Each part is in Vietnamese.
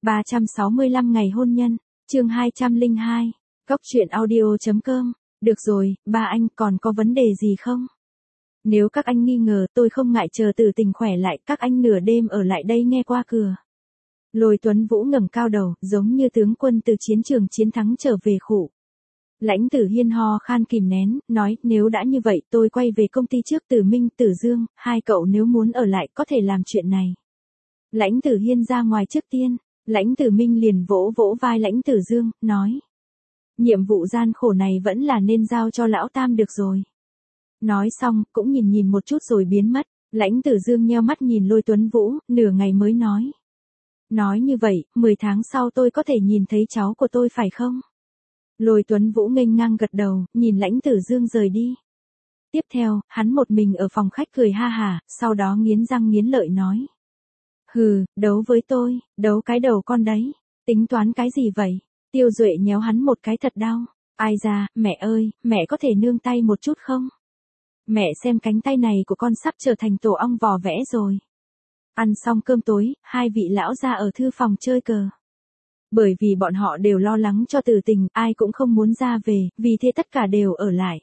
365 ngày hôn nhân, chương 202, Cốc truyện audio.com, được rồi, ba anh còn có vấn đề gì không? Nếu các anh nghi ngờ tôi không ngại chờ Tử Tình khỏe lại, các anh nửa đêm ở lại đây nghe qua cửa. Lôi Tuấn Vũ ngẩng cao đầu, giống như tướng quân từ chiến trường chiến thắng trở về khụ. Lãnh Tử Hiên ho khan kìm nén, nói, nếu đã như vậy tôi quay về công ty trước. Tử Minh, Tử Dương, hai cậu nếu muốn ở lại có thể làm chuyện này. Lãnh Tử Hiên ra ngoài trước tiên, Lãnh Tử Minh liền vỗ vỗ vai Lãnh Tử Dương, nói. Nhiệm vụ gian khổ này vẫn là nên giao cho lão Tam được rồi. Nói xong, cũng nhìn một chút rồi biến mất. Lãnh Tử Dương nheo mắt nhìn Lôi Tuấn Vũ, nửa ngày mới nói. Nói như vậy, 10 tháng sau tôi có thể nhìn thấy cháu của tôi phải không? Lôi Tuấn Vũ nghênh ngang gật đầu, nhìn Lãnh Tử Dương rời đi. Tiếp theo, hắn một mình ở phòng khách cười ha hả, sau đó nghiến răng nghiến lợi nói. Hừ, đấu với tôi, đấu cái đầu con đấy. Tính toán cái gì vậy? Tiêu Duệ nhéo hắn một cái thật đau. Ai ra, mẹ ơi, mẹ có thể nương tay một chút không? Mẹ xem cánh tay này của con sắp trở thành tổ ong vò vẽ rồi. Ăn xong cơm tối, hai vị lão ra ở thư phòng chơi cờ. Bởi vì bọn họ đều lo lắng cho Tử Tình, ai cũng không muốn ra về, vì thế tất cả đều ở lại.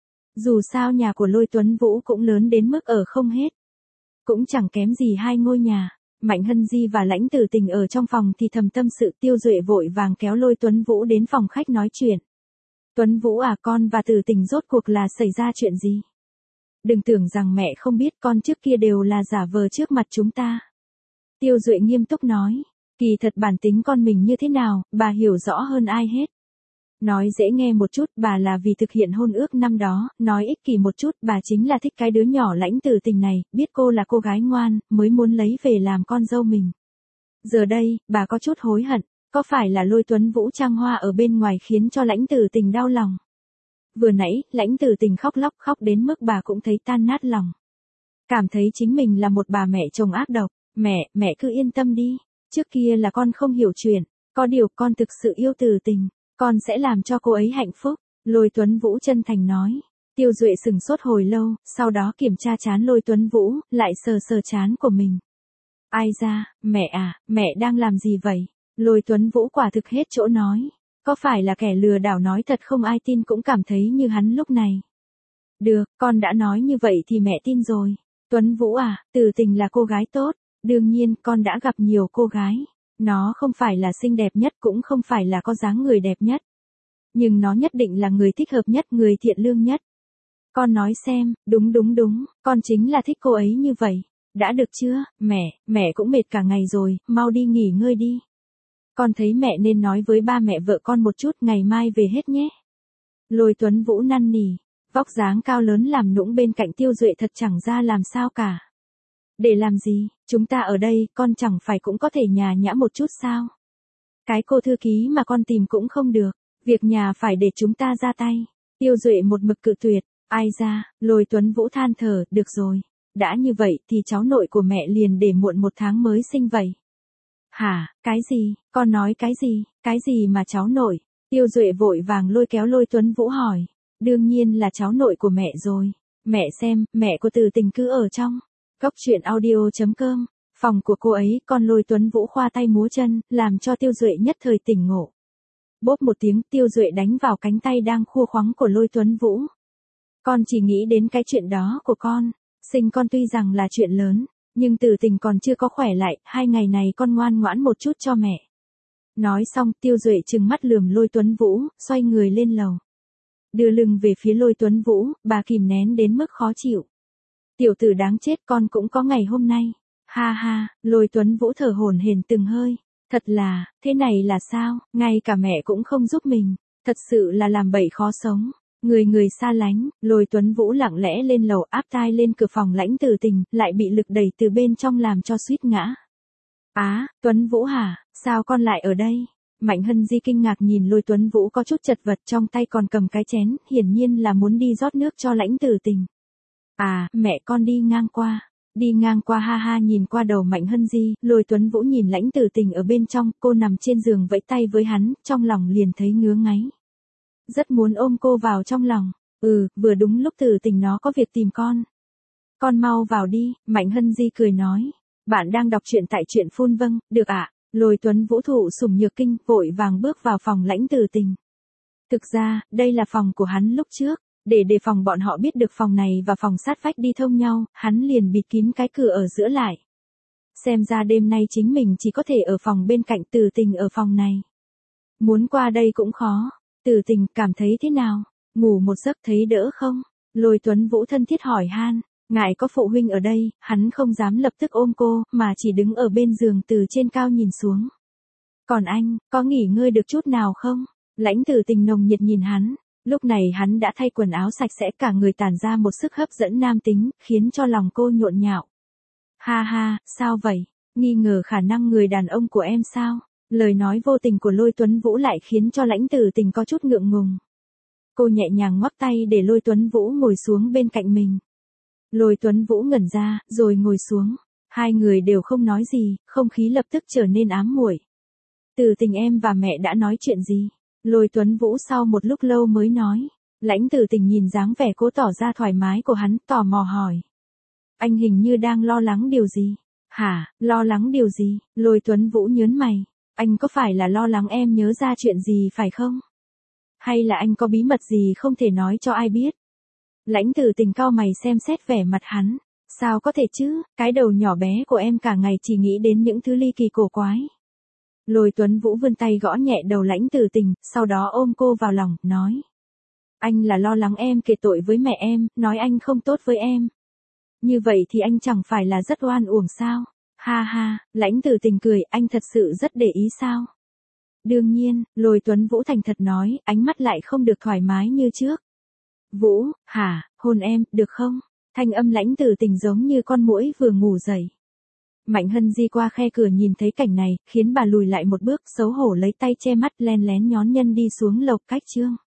Dù sao nhà của Lôi Tuấn Vũ cũng lớn đến mức ở không hết. Cũng chẳng kém gì hai ngôi nhà. Mạnh Hân Di và Lãnh Tử Tình ở trong phòng thì thầm tâm sự. Tiêu Duệ vội vàng kéo Lôi Tuấn Vũ đến phòng khách nói chuyện. Tuấn Vũ à, con và Tử Tình rốt cuộc là xảy ra chuyện gì? Đừng tưởng rằng mẹ không biết, con trước kia đều là giả vờ trước mặt chúng ta. Tiêu Duệ nghiêm túc nói. Kỳ thật bản tính con mình như thế nào, bà hiểu rõ hơn ai hết. Nói dễ nghe một chút, bà là vì thực hiện hôn ước năm đó. Nói ích kỷ một chút, bà chính là thích cái đứa nhỏ Lãnh Tử Tình này, biết cô là cô gái ngoan, mới muốn lấy về làm con dâu mình. Giờ đây, bà có chút hối hận, có phải là Lôi Tuấn Vũ trăng hoa ở bên ngoài khiến cho Lãnh Tử Tình đau lòng? Vừa nãy, Lãnh Tử Tình khóc lóc khóc đến mức bà cũng thấy tan nát lòng. Cảm thấy chính mình là một bà mẹ chồng ác độc. Mẹ cứ yên tâm đi. Trước kia là con không hiểu chuyện, có điều con thực sự yêu Tử Tình, con sẽ làm cho cô ấy hạnh phúc. Lôi Tuấn Vũ chân thành nói. Tiêu Duệ sừng sốt hồi lâu, sau đó kiểm tra trán Lôi Tuấn Vũ, lại sờ trán của mình. Ai ra, mẹ à, mẹ đang làm gì vậy? Lôi Tuấn Vũ quả thực hết chỗ nói. Có phải là kẻ lừa đảo nói thật không ai tin cũng cảm thấy như hắn lúc này. Được, con đã nói như vậy thì mẹ tin rồi. Tuấn Vũ à, Tử Tình là cô gái tốt. Đương nhiên, con đã gặp nhiều cô gái. Nó không phải là xinh đẹp nhất, cũng không phải là có dáng người đẹp nhất. Nhưng nó nhất định là người thích hợp nhất, người thiện lương nhất. Con nói xem, đúng, con chính là thích cô ấy như vậy. Đã được chưa, mẹ cũng mệt cả ngày rồi, mau đi nghỉ ngơi đi. Con thấy mẹ nên nói với ba mẹ vợ con một chút, ngày mai về hết nhé. Lôi Tuấn Vũ năn nỉ, vóc dáng cao lớn làm nũng bên cạnh Tiêu Duệ thật chẳng ra làm sao cả. Để làm gì, chúng ta ở đây, con chẳng phải cũng có thể nhả nhã một chút sao? Cái cô thư ký mà con tìm cũng không được, việc nhà phải để chúng ta ra tay. Tiêu Duệ một mực cự tuyệt, ai ra, Lôi Tuấn Vũ than thở, được rồi. Đã như vậy thì cháu nội của mẹ liền để muộn 1 tháng mới sinh vậy. Hả, cái gì, con nói cái gì mà cháu nội? Tiêu Duệ vội vàng lôi kéo Lôi Tuấn Vũ hỏi. Đương nhiên là cháu nội của mẹ rồi. Mẹ xem, mẹ của Tử Tình cứ ở trong. Cốc truyện audio.com, phòng của cô ấy. Con Lôi Tuấn Vũ khoa tay múa chân, làm cho Tiêu Duệ nhất thời tỉnh ngộ. Bốp một tiếng, Tiêu Duệ đánh vào cánh tay đang khua khoắng của Lôi Tuấn Vũ. Con chỉ nghĩ đến cái chuyện đó của con. Sinh con tuy rằng là chuyện lớn, nhưng Tử Tình còn chưa có khỏe lại, 2 ngày này con ngoan ngoãn một chút cho mẹ. Nói xong, Tiêu Duệ trừng mắt lườm Lôi Tuấn Vũ, xoay người lên lầu. Đưa lưng về phía Lôi Tuấn Vũ, bà kìm nén đến mức khó chịu. Tiểu tử đáng chết, con cũng có ngày hôm nay. Ha ha, Lôi Tuấn Vũ thở hổn hển từng hơi. Thật là, thế này là sao, ngay cả mẹ cũng không giúp mình. Thật sự là làm bậy khó sống. Người xa lánh, Lôi Tuấn Vũ lặng lẽ lên lầu, áp tai lên cửa phòng Lãnh Tử Tình, lại bị lực đẩy từ bên trong làm cho suýt ngã. Á, Tuấn Vũ hả, sao con lại ở đây? Mạnh Hân Di kinh ngạc nhìn Lôi Tuấn Vũ có chút chật vật, trong tay còn cầm cái chén, hiển nhiên là muốn đi rót nước cho Lãnh Tử Tình. À, mẹ con đi ngang qua. Đi ngang qua ha ha. Nhìn qua đầu Mạnh Hân Di, Lôi Tuấn Vũ nhìn Lãnh Tử Tình ở bên trong, cô nằm trên giường vẫy tay với hắn, trong lòng liền thấy ngứa ngáy. Rất muốn ôm cô vào trong lòng. Vừa đúng lúc Tử Tình nó có việc tìm con. Con mau vào đi, Mạnh Hân Di cười nói. Bạn đang đọc truyện tại truyện phun vâng, được ạ. Lôi Tuấn Vũ thụ sủng nhược kinh, vội vàng bước vào phòng Lãnh Tử Tình. Thực ra, đây là phòng của hắn lúc trước, để đề phòng bọn họ biết được phòng này và phòng sát vách đi thông nhau, hắn liền bịt kín cái cửa ở giữa lại. Xem ra đêm nay chính mình chỉ có thể ở phòng bên cạnh, Tử Tình ở phòng này. Muốn qua đây cũng khó. Tử Tình, cảm thấy thế nào? Ngủ một giấc thấy đỡ không? Lôi Tuấn Vũ thân thiết hỏi han. Ngại có phụ huynh ở đây, hắn không dám lập tức ôm cô, mà chỉ đứng ở bên giường từ trên cao nhìn xuống. Còn anh, có nghỉ ngơi được chút nào không? Lãnh Tử Tình nồng nhiệt nhìn hắn. Lúc này hắn đã thay quần áo sạch sẽ, cả người tản ra một sức hấp dẫn nam tính, khiến cho lòng cô nhộn nhạo. Ha ha, sao vậy? Nghi ngờ khả năng người đàn ông của em sao? Lời nói vô tình của Lôi Tuấn Vũ lại khiến cho Lãnh Tử Tình có chút ngượng ngùng. Cô nhẹ nhàng ngoắc tay để Lôi Tuấn Vũ ngồi xuống bên cạnh mình. Lôi Tuấn Vũ ngẩn ra, rồi ngồi xuống. Hai người đều không nói gì, không khí lập tức trở nên ám muội. Tử Tình, em và mẹ đã nói chuyện gì? Lôi Tuấn Vũ sau một lúc lâu mới nói. Lãnh Tử Tình nhìn dáng vẻ cố tỏ ra thoải mái của hắn, tò mò hỏi. Anh hình như đang lo lắng điều gì? Hả, lo lắng điều gì? Lôi Tuấn Vũ nhớn mày. Anh có phải là lo lắng em nhớ ra chuyện gì phải không? Hay là anh có bí mật gì không thể nói cho ai biết? Lãnh Tử Tình cau mày xem xét vẻ mặt hắn. Sao có thể chứ, cái đầu nhỏ bé của em cả ngày chỉ nghĩ đến những thứ ly kỳ cổ quái. Lôi Tuấn Vũ vươn tay gõ nhẹ đầu Lãnh Tử Tình, sau đó ôm cô vào lòng, nói. Anh là lo lắng em kể tội với mẹ em, nói anh không tốt với em. Như vậy thì anh chẳng phải là rất oan uổng sao? Ha ha, Lãnh Tử Tình cười, anh thật sự rất để ý sao? Đương nhiên, Lôi Tuấn Vũ thành thật nói, ánh mắt lại không được thoải mái như trước. Vũ, hả, hôn em, được không? Thanh âm Lãnh Tử Tình giống như con muỗi vừa ngủ dậy. Mạnh Hân Di qua khe cửa nhìn thấy cảnh này, khiến bà lùi lại một bước, xấu hổ lấy tay che mắt, len lén nhón nhân đi xuống lầu cách chương.